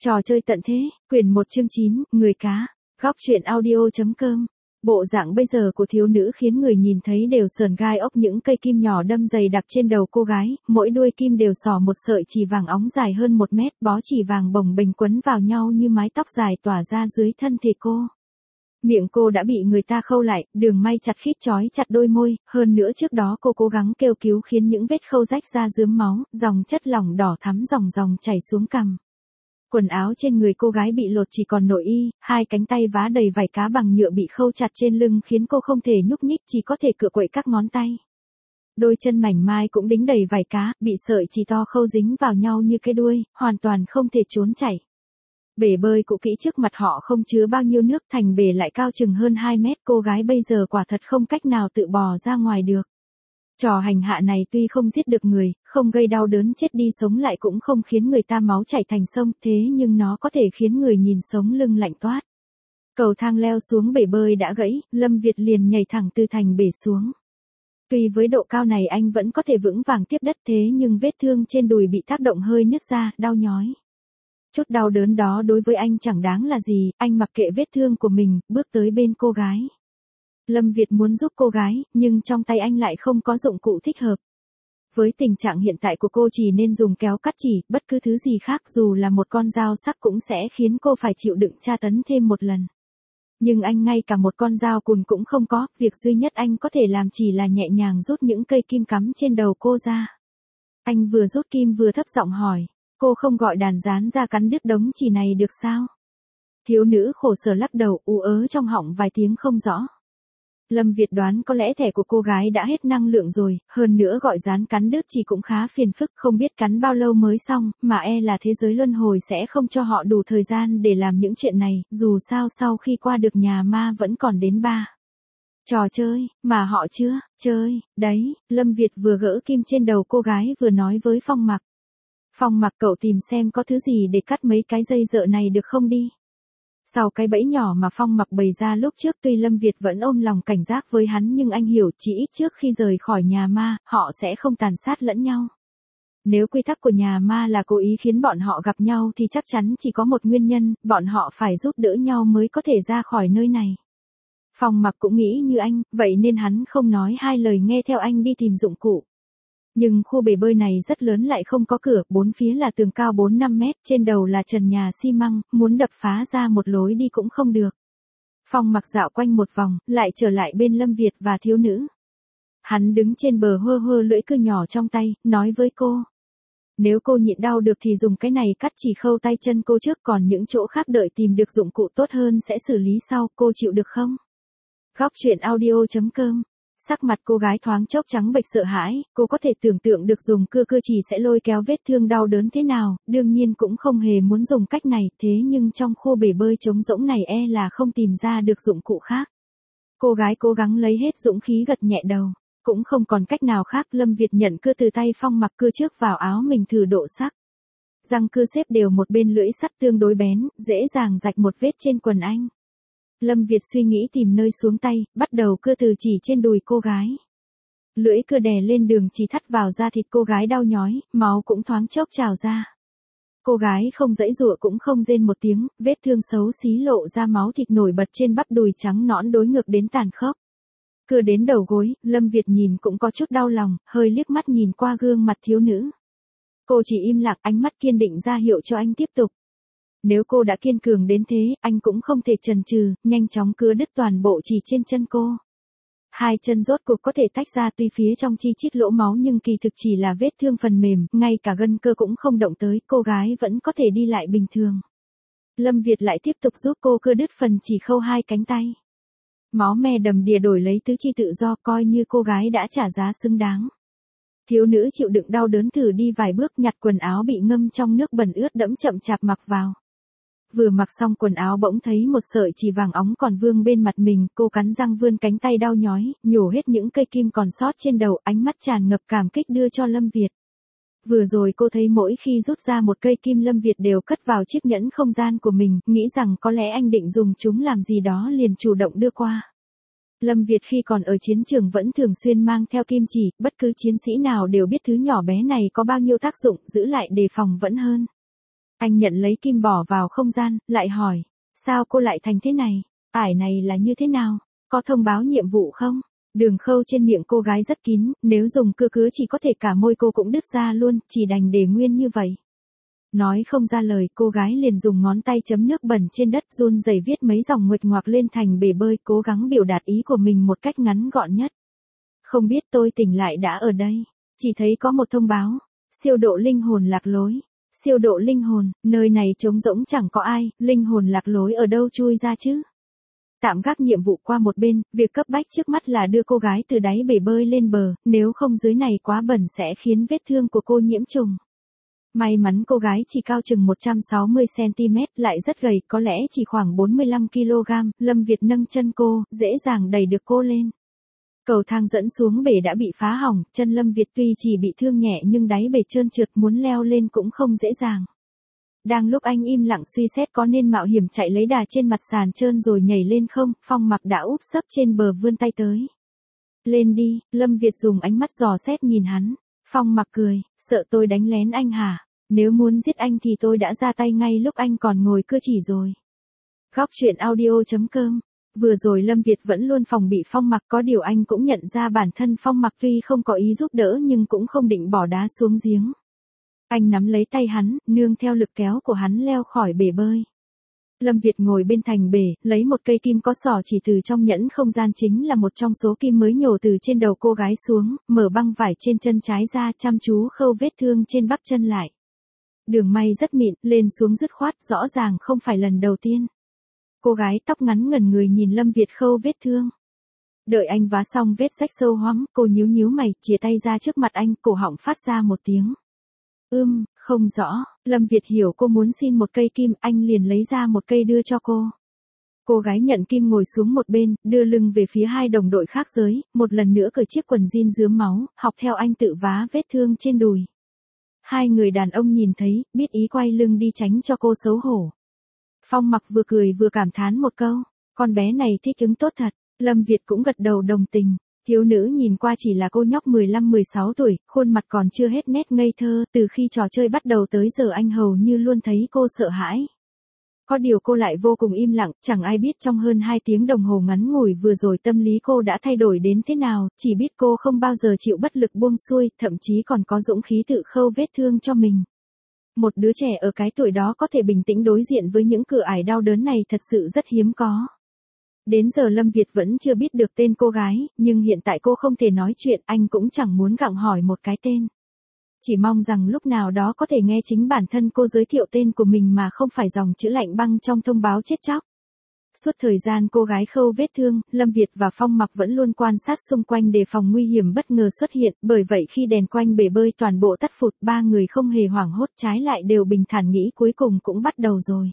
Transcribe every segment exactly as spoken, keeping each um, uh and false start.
Trò chơi tận thế, quyển một chương chín, người cá, góc truyện audio.com. Bộ dạng bây giờ của thiếu nữ khiến người nhìn thấy đều sờn gai ốc, những cây kim nhỏ đâm dày đặc trên đầu cô gái, mỗi đuôi kim đều xỏ một sợi chỉ vàng óng dài hơn một mét, bó chỉ vàng bồng bềnh quấn vào nhau như mái tóc dài tỏa ra dưới thân thể cô. Miệng cô đã bị người ta khâu lại, đường may chặt khít trói chặt đôi môi, hơn nữa trước đó cô cố gắng kêu cứu khiến những vết khâu rách ra rướm máu, dòng chất lỏng đỏ thắm ròng ròng chảy xuống cằm. Quần áo trên người cô gái bị lột chỉ còn nội y, hai cánh tay vá đầy vải cá bằng nhựa bị khâu chặt trên lưng khiến cô không thể nhúc nhích, chỉ có thể cựa quậy các ngón tay. Đôi chân mảnh mai cũng đính đầy vải cá, bị sợi chỉ to khâu dính vào nhau như cái đuôi, hoàn toàn không thể trốn chạy. Bể bơi cũ kỹ trước mặt họ không chứa bao nhiêu nước, thành bể lại cao chừng hơn hai mét, cô gái bây giờ quả thật không cách nào tự bò ra ngoài được. Trò hành hạ này tuy không giết được người, không gây đau đớn chết đi sống lại, cũng không khiến người ta máu chảy thành sông, thế nhưng nó có thể khiến người nhìn sống lưng lạnh toát. Cầu thang leo xuống bể bơi đã gãy, Lâm Việt liền nhảy thẳng từ thành bể xuống. Tuy với độ cao này anh vẫn có thể vững vàng tiếp đất, thế nhưng vết thương trên đùi bị tác động hơi nứt ra, đau nhói. Chút đau đớn đó đối với anh chẳng đáng là gì, anh mặc kệ vết thương của mình, bước tới bên cô gái. Lâm Việt muốn giúp cô gái, nhưng trong tay anh lại không có dụng cụ thích hợp. Với tình trạng hiện tại của cô chỉ nên dùng kéo cắt chỉ, bất cứ thứ gì khác dù là một con dao sắc cũng sẽ khiến cô phải chịu đựng tra tấn thêm một lần. Nhưng anh ngay cả một con dao cùn cũng không có, việc duy nhất anh có thể làm chỉ là nhẹ nhàng rút những cây kim cắm trên đầu cô ra. Anh vừa rút kim vừa thấp giọng hỏi, cô không gọi đàn gián ra cắn đứt đống chỉ này được sao? Thiếu nữ khổ sở lắc đầu, ú ớ trong họng vài tiếng không rõ. Lâm Việt đoán có lẽ thẻ của cô gái đã hết năng lượng rồi, hơn nữa gọi gián cắn đứt chỉ cũng khá phiền phức, không biết cắn bao lâu mới xong, mà e là thế giới luân hồi sẽ không cho họ đủ thời gian để làm những chuyện này, dù sao sau khi qua được nhà ma vẫn còn đến ba. Trò chơi, mà họ chưa, chơi, đấy, Lâm Việt vừa gỡ kim trên đầu cô gái vừa nói với Phong Mặc. Phong Mặc, cậu tìm xem có thứ gì để cắt mấy cái dây dợ này được không đi. Sau cái bẫy nhỏ mà Phong Mặc bày ra lúc trước, tuy Lâm Việt vẫn ôm lòng cảnh giác với hắn nhưng anh hiểu chỉ ít trước khi rời khỏi nhà ma, họ sẽ không tàn sát lẫn nhau. Nếu quy tắc của nhà ma là cố ý khiến bọn họ gặp nhau thì chắc chắn chỉ có một nguyên nhân, bọn họ phải giúp đỡ nhau mới có thể ra khỏi nơi này. Phong Mặc cũng nghĩ như anh, vậy nên hắn không nói hai lời nghe theo anh đi tìm dụng cụ. Nhưng khu bể bơi này rất lớn lại không có cửa, bốn phía là tường cao bốn năm mét, trên đầu là trần nhà xi măng, muốn đập phá ra một lối đi cũng không được. Phong Mặc dạo quanh một vòng, lại trở lại bên Lâm Việt và thiếu nữ. Hắn đứng trên bờ hơ hơ lưỡi cưa nhỏ trong tay, nói với cô. Nếu cô nhịn đau được thì dùng cái này cắt chỉ khâu tay chân cô trước, còn những chỗ khác đợi tìm được dụng cụ tốt hơn sẽ xử lý sau, cô chịu được không? Góc truyện audio.com. Sắc mặt cô gái thoáng chốc trắng bệch sợ hãi, cô có thể tưởng tượng được dùng cưa cưa chỉ sẽ lôi kéo vết thương đau đớn thế nào, đương nhiên cũng không hề muốn dùng cách này, thế nhưng trong khu bể bơi trống rỗng này e là không tìm ra được dụng cụ khác. Cô gái cố gắng lấy hết dũng khí gật nhẹ đầu, cũng không còn cách nào khác. Lâm Việt nhận cưa từ tay Phong Mặc, cưa trước vào áo mình thử độ sắc. Răng cưa xếp đều một bên lưỡi sắt tương đối bén, dễ dàng rạch một vết trên quần anh. Lâm Việt suy nghĩ tìm nơi xuống tay, bắt đầu cưa từ chỉ trên đùi cô gái. Lưỡi cưa đè lên đường chỉ thắt vào da thịt cô gái đau nhói, máu cũng thoáng chốc trào ra. Cô gái không giãy giụa cũng không rên một tiếng, vết thương xấu xí lộ ra máu thịt nổi bật trên bắp đùi trắng nõn đối ngược đến tàn khốc. Cưa đến đầu gối, Lâm Việt nhìn cũng có chút đau lòng, hơi liếc mắt nhìn qua gương mặt thiếu nữ. Cô chỉ im lặng, ánh mắt kiên định ra hiệu cho anh tiếp tục. Nếu cô đã kiên cường đến thế, anh cũng không thể chần chừ, nhanh chóng cưa đứt toàn bộ chỉ trên chân cô. Hai chân rốt cuộc có thể tách ra, tuy phía trong chi chít lỗ máu nhưng kỳ thực chỉ là vết thương phần mềm, ngay cả gân cơ cũng không động tới, cô gái vẫn có thể đi lại bình thường. Lâm Việt lại tiếp tục giúp cô cưa đứt phần chỉ khâu hai cánh tay. Máu me đầm đìa đổi lấy tứ chi tự do, coi như cô gái đã trả giá xứng đáng. Thiếu nữ chịu đựng đau đớn thử đi vài bước, nhặt quần áo bị ngâm trong nước bẩn ướt đẫm chậm chạp mặc vào. Vừa mặc xong quần áo bỗng thấy một sợi chỉ vàng óng còn vương bên mặt mình, cô cắn răng vươn cánh tay đau nhói, nhổ hết những cây kim còn sót trên đầu, ánh mắt tràn ngập cảm kích đưa cho Lâm Việt. Vừa rồi cô thấy mỗi khi rút ra một cây kim Lâm Việt đều cất vào chiếc nhẫn không gian của mình, nghĩ rằng có lẽ anh định dùng chúng làm gì đó liền chủ động đưa qua. Lâm Việt khi còn ở chiến trường vẫn thường xuyên mang theo kim chỉ, bất cứ chiến sĩ nào đều biết thứ nhỏ bé này có bao nhiêu tác dụng, giữ lại đề phòng vẫn hơn. Anh nhận lấy kim bỏ vào không gian, lại hỏi. Sao cô lại thành thế này? Ải này là như thế nào? Có thông báo nhiệm vụ không? Đường khâu trên miệng cô gái rất kín, nếu dùng cưa cứa chỉ có thể cả môi cô cũng đứt ra luôn, chỉ đành để nguyên như vậy. Nói không ra lời, cô gái liền dùng ngón tay chấm nước bẩn trên đất run rẩy viết mấy dòng nguệch ngoạc lên thành bể bơi, cố gắng biểu đạt ý của mình một cách ngắn gọn nhất. Không biết tôi tỉnh lại đã ở đây. Chỉ thấy có một thông báo. Siêu độ linh hồn lạc lối. Siêu độ linh hồn, nơi này trống rỗng chẳng có ai, linh hồn lạc lối ở đâu chui ra chứ? Tạm gác nhiệm vụ qua một bên, việc cấp bách trước mắt là đưa cô gái từ đáy bể bơi lên bờ, nếu không dưới này quá bẩn sẽ khiến vết thương của cô nhiễm trùng. May mắn cô gái chỉ cao chừng một trăm sáu mươi xăng ti mét, lại rất gầy, có lẽ chỉ khoảng bốn mươi lăm ki lô gam, Lâm Việt nâng chân cô, dễ dàng đẩy được cô lên. Cầu thang dẫn xuống bể đã bị phá hỏng, chân Lâm Việt tuy chỉ bị thương nhẹ nhưng đáy bể trơn trượt, muốn leo lên cũng không dễ dàng. Đang lúc anh im lặng suy xét có nên mạo hiểm chạy lấy đà trên mặt sàn trơn rồi nhảy lên không, Phong Mặc đã úp sấp trên bờ vươn tay tới. Lên đi, Lâm Việt dùng ánh mắt dò xét nhìn hắn. Phong Mặc cười, sợ tôi đánh lén anh hả? Nếu muốn giết anh thì tôi đã ra tay ngay lúc anh còn ngồi cưa chỉ rồi. Góc truyện audio chấm com. Vừa rồi Lâm Việt vẫn luôn phòng bị Phong Mặc, có điều anh cũng nhận ra bản thân Phong Mặc tuy không có ý giúp đỡ nhưng cũng không định bỏ đá xuống giếng. Anh nắm lấy tay hắn, nương theo lực kéo của hắn leo khỏi bể bơi. Lâm Việt ngồi bên thành bể, lấy một cây kim có sỏ chỉ từ trong nhẫn không gian, chính là một trong số kim mới nhổ từ trên đầu cô gái xuống, mở băng vải trên chân trái ra, chăm chú khâu vết thương trên bắp chân lại. Đường may rất mịn, lên xuống dứt khoát, rõ ràng không phải lần đầu tiên. Cô gái tóc ngắn ngẩn người nhìn Lâm Việt khâu vết thương. Đợi anh vá xong vết rách sâu hoắm, cô nhíu nhíu mày, chìa tay ra trước mặt anh, cổ họng phát ra một tiếng. Ưm, không rõ. Lâm Việt hiểu cô muốn xin một cây kim, anh liền lấy ra một cây đưa cho cô. Cô gái nhận kim ngồi xuống một bên, đưa lưng về phía hai đồng đội khác giới, một lần nữa cởi chiếc quần jean rướm máu, học theo anh tự vá vết thương trên đùi. Hai người đàn ông nhìn thấy, biết ý quay lưng đi tránh cho cô xấu hổ. Phong Mặc vừa cười vừa cảm thán một câu, con bé này thích ứng tốt thật. Lâm Việt cũng gật đầu đồng tình. Thiếu nữ nhìn qua chỉ là cô nhóc mười lăm mười sáu tuổi, khuôn mặt còn chưa hết nét ngây thơ, từ khi trò chơi bắt đầu tới giờ anh hầu như luôn thấy cô sợ hãi. Có điều cô lại vô cùng im lặng, chẳng ai biết trong hơn hai tiếng đồng hồ ngắn ngủi vừa rồi tâm lý cô đã thay đổi đến thế nào, chỉ biết cô không bao giờ chịu bất lực buông xuôi, thậm chí còn có dũng khí tự khâu vết thương cho mình. Một đứa trẻ ở cái tuổi đó có thể bình tĩnh đối diện với những cửa ải đau đớn này thật sự rất hiếm có. Đến giờ Lâm Việt vẫn chưa biết được tên cô gái, nhưng hiện tại cô không thể nói chuyện, anh cũng chẳng muốn gặng hỏi một cái tên. Chỉ mong rằng lúc nào đó có thể nghe chính bản thân cô giới thiệu tên của mình mà không phải dòng chữ lạnh băng trong thông báo chết chóc. Suốt thời gian cô gái khâu vết thương, Lâm Việt và Phong Mặc vẫn luôn quan sát xung quanh đề phòng nguy hiểm bất ngờ xuất hiện, bởi vậy khi đèn quanh bể bơi toàn bộ tắt phụt, ba người không hề hoảng hốt, trái lại đều bình thản nghĩ cuối cùng cũng bắt đầu rồi.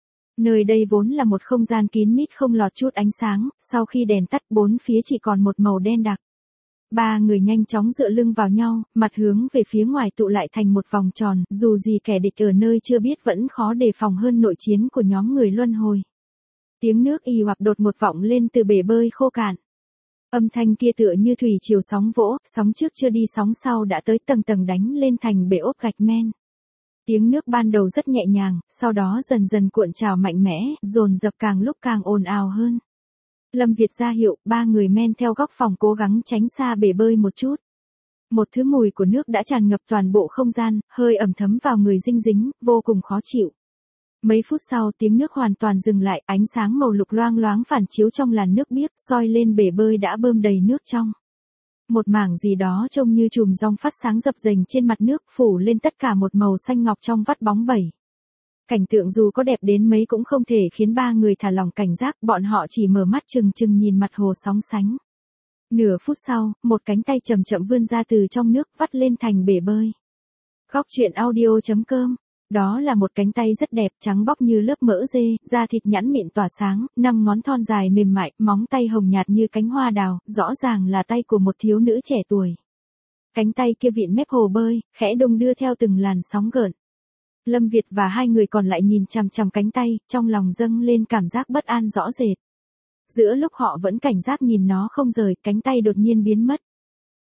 Nơi đây vốn là một không gian kín mít không lọt chút ánh sáng, sau khi đèn tắt bốn phía chỉ còn một màu đen đặc. Ba người nhanh chóng dựa lưng vào nhau, mặt hướng về phía ngoài tụ lại thành một vòng tròn, dù gì kẻ địch ở nơi chưa biết vẫn khó đề phòng hơn nội chiến của nhóm người luân hồi. Tiếng nước ì ạch đột ngột vọng lên từ bể bơi khô cạn. Âm thanh kia tựa như thủy triều sóng vỗ, sóng trước chưa đi sóng sau đã tới tầng tầng đánh lên thành bể ốp gạch men. Tiếng nước ban đầu rất nhẹ nhàng, sau đó dần dần cuộn trào mạnh mẽ, dồn dập càng lúc càng ồn ào hơn. Lâm Việt ra hiệu, ba người men theo góc phòng cố gắng tránh xa bể bơi một chút. Một thứ mùi của nước đã tràn ngập toàn bộ không gian, hơi ẩm thấm vào người dinh dính, vô cùng khó chịu. Mấy phút sau tiếng nước hoàn toàn dừng lại, ánh sáng màu lục loang loáng phản chiếu trong làn nước biếc, soi lên bể bơi đã bơm đầy nước trong. Một mảng gì đó trông như chùm rong phát sáng dập dềnh trên mặt nước, phủ lên tất cả một màu xanh ngọc trong vắt bóng bẩy. Cảnh tượng dù có đẹp đến mấy cũng không thể khiến ba người thả lỏng cảnh giác, bọn họ chỉ mở mắt trừng trừng nhìn mặt hồ sóng sánh. Nửa phút sau, một cánh tay chậm chậm vươn ra từ trong nước, vắt lên thành bể bơi. Góc truyện audio chấm com. Đó là một cánh tay rất đẹp, trắng bóc như lớp mỡ dê, da thịt nhẵn mịn tỏa sáng, năm ngón thon dài mềm mại, móng tay hồng nhạt như cánh hoa đào, rõ ràng là tay của một thiếu nữ trẻ tuổi. Cánh tay kia vịn mép hồ bơi, khẽ đung đưa theo từng làn sóng gợn. Lâm Việt và hai người còn lại nhìn chằm chằm cánh tay, trong lòng dâng lên cảm giác bất an rõ rệt. Giữa lúc họ vẫn cảnh giác nhìn nó không rời, cánh tay đột nhiên biến mất.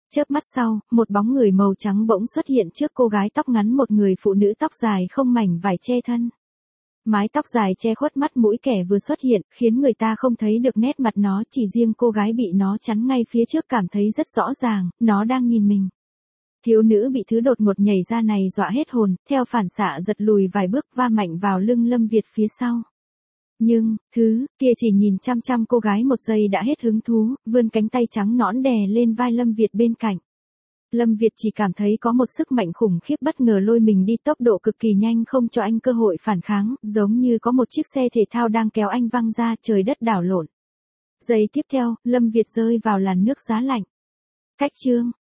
Chớp mắt sau, một bóng người màu trắng bỗng xuất hiện trước cô gái tóc ngắn, một người phụ nữ tóc dài không mảnh vải che thân. Mái tóc dài che khuất mắt mũi kẻ vừa xuất hiện, khiến người ta không thấy được nét mặt nó, chỉ riêng cô gái bị nó chắn ngay phía trước cảm thấy rất rõ ràng, nó đang nhìn mình. Thiếu nữ bị thứ đột ngột nhảy ra này dọa hết hồn, theo phản xạ giật lùi vài bước, va mạnh vào lưng Lâm Việt phía sau. Nhưng, thứ kia chỉ nhìn chăm chăm cô gái một giây đã hết hứng thú, vươn cánh tay trắng nõn đè lên vai Lâm Việt bên cạnh. Lâm Việt chỉ cảm thấy có một sức mạnh khủng khiếp bất ngờ lôi mình đi, tốc độ cực kỳ nhanh không cho anh cơ hội phản kháng, giống như có một chiếc xe thể thao đang kéo anh văng ra, trời đất đảo lộn. Giây tiếp theo, Lâm Việt rơi vào làn nước giá lạnh. Cách chương